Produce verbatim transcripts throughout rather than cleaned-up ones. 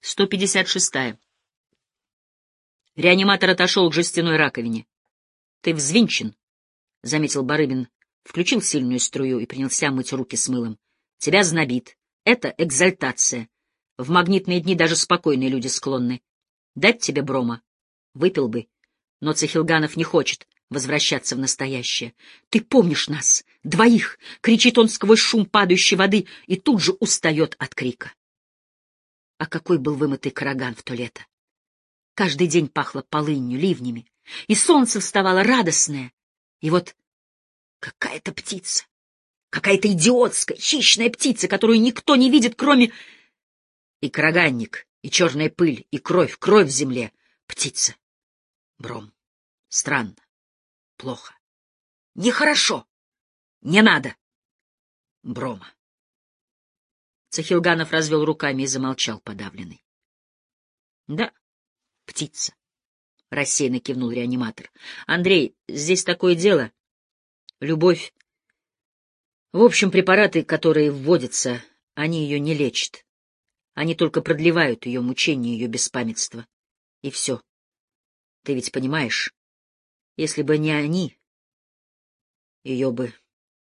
сто пятьдесят шестая. Реаниматор отошел к жестяной раковине. — Ты взвинчен, — заметил Барыбин, включил сильную струю и принялся мыть руки с мылом. — Тебя знобит. Это экзальтация. В магнитные дни даже спокойные люди склонны. Дать тебе брома? Выпил бы. Но Цехилганов не хочет возвращаться в настоящее. — Ты помнишь нас, двоих? — кричит он сквозь шум падающей воды и тут же устает от крика. А какой был вымытый Караган в то лето! Каждый день пахло полынью, ливнями, и солнце вставало радостное. И вот какая-то птица, какая-то идиотская, хищная птица, которую никто не видит, кроме... И караганник, и черная пыль, и кровь, кровь в земле. Птица. Бром. Странно. Плохо. Нехорошо. Не надо. Брома. Цехилганов развел руками и замолчал подавленный. — Да, птица, — рассеянно кивнул реаниматор. — Андрей, здесь такое дело. Любовь. В общем, препараты, которые вводятся, они ее не лечат. Они только продлевают ее мучения, ее беспамятство. И все. Ты ведь понимаешь, если бы не они, ее бы...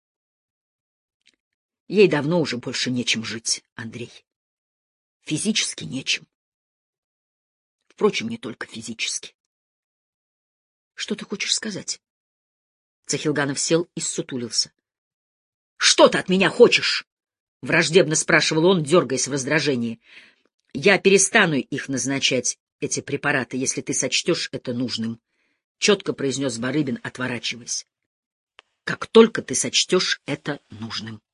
Ей давно уже больше нечем жить, Андрей. Физически нечем. Впрочем, не только физически. Что ты хочешь сказать? Цехилганов сел и ссутулился. — Что ты от меня хочешь? — враждебно спрашивал он, дергаясь в раздражении. — Я перестану их назначать, эти препараты, если ты сочтешь это нужным, — четко произнес Барыбин, отворачиваясь. — Как только ты сочтешь это нужным.